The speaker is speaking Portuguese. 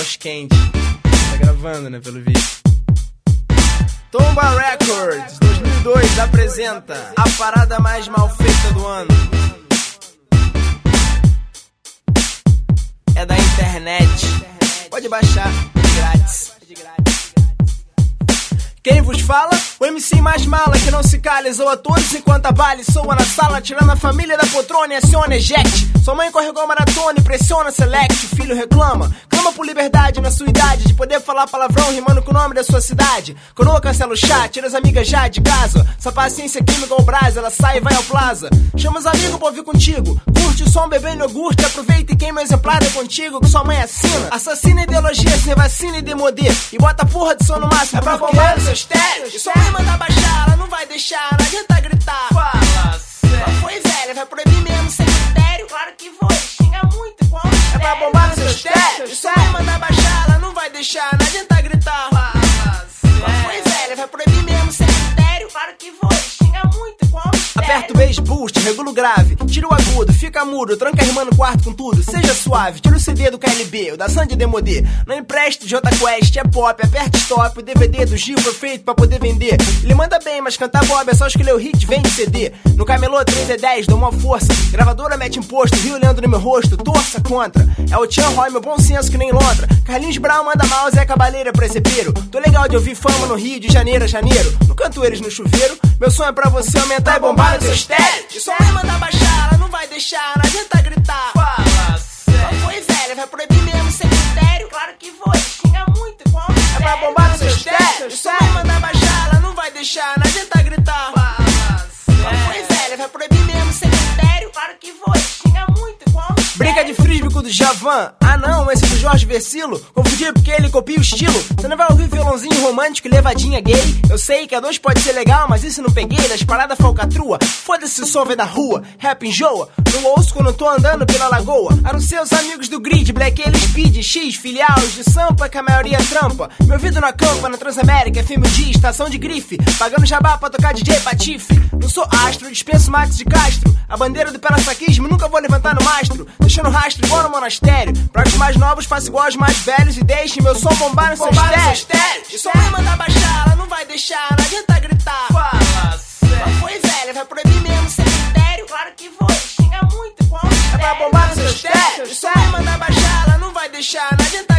voz quente. Tá gravando, né, pelo vídeo. Tomba Records 2002 apresenta a parada mais mal feita do ano. É da internet. Pode baixar, grátis. Quem vos fala? O MC mais mala que não se cala, zoa todos enquanto a bala soa na sala, tirando a família da poltrona e aciona eject. Sua mãe corregou a maratona e pressiona select. O filho reclama, clama por liberdade na sua idade, de poder falar palavrão rimando com o nome da sua cidade. Coroa cancela o chat, tira as amigas já de casa. Sua paciência química ao brás, ela sai e vai ao plaza. Chama os amigos pra ouvir contigo, curte o som bebendo iogurte, aproveita e queima o exemplar é contigo que sua mãe assina. Assassina ideologia, sem vacina e demodê, e bota a porra de som no máximo. É pra bombar os seus stéreos. E sua mãe manda baixar, ela não vai deixar, não adianta gritar. Fala sério. Foi velha, vai proibir mesmo sem critério? Claro que vou, xinga muito igual. É pra bombar nos seus stéreos. E sua mãe manda baixar, ela não vai deixar, não adianta gritar. Fala sério. Foi velha, vai proibir mesmo sem critério? Claro que vou, xinga muito igual. Aperta o bass boost, regula o grave, tira o agudo, fica mudo, tranca rimando no quarto com tudo. Seja suave, tira o CD do KLB, o da Sandy Demodê. Não empreste J Quest, é pop, aperta stop. O DVD do Gil foi feito pra poder vender. Ele manda bem, mas cantar Bob é só escolher o hit, vende CD. No camelô 3 é 10, dou uma força. Gravadora mete imposto, Rio olhando no meu rosto, torça contra. É o Tchan Roy, meu bom senso que nem Londra. Carlinhos Brown manda mal, Zé Cabaleira presepeiro. Tô legal de ouvir fama no Rio de Janeiro a janeiro. No canto eles no chuveiro, meu sonho é pra você aumentar e bombar no seu estéreo. E sua mãe manda baixar, ela não vai deixar, não adianta gritar. Fala sério. Foi velha, vai proibir mesmo sem critério? Claro que vou, xinga muito igual. É pra bombar no seu estéreo. E sua mãe manda baixar, ela não vai deixar, não adianta gritar. Fala sério. Foi velha, vai proibir mesmo sem critério? Claro que vou, xinga muito igual. Brinca de frisbee com o do Javan. Ah não, esse do Jorge Versilo. Confundi porque ele copia o estilo. Você não vai ouvir violãozinho romântico e levadinha gay. Eu sei que a 2 pode ser legal, mas isso não peguei. Das paradas falcatrua, foda-se o som vem da rua. Rap enjoa, não ouço quando tô andando pela lagoa. Anunciei os amigos do grid, Black L Speed, X, filiais de Sampa que a maioria trampa. Meu ouvido na campa, na Transamérica, FM dia, estação de grife. Pagando jabá pra tocar DJ Patife. Não sou astro, dispenso Max de Castro. A bandeira do pela-saquismo nunca vou levantar no mastro. Deixando rastro igual no monastério. Pra os mais novos, faço igual aos mais velhos. E deixe meu som bombar no seu estéreo. E sua mãe manda baixar, ela não vai deixar, não adianta gritar. Fala sério. Foi velha, vai proibir mesmo sem critério? Claro que vou, xinga muito igual. É pra bombar no seu estéreo. E sua mãe manda baixar, ela não vai deixar, não adianta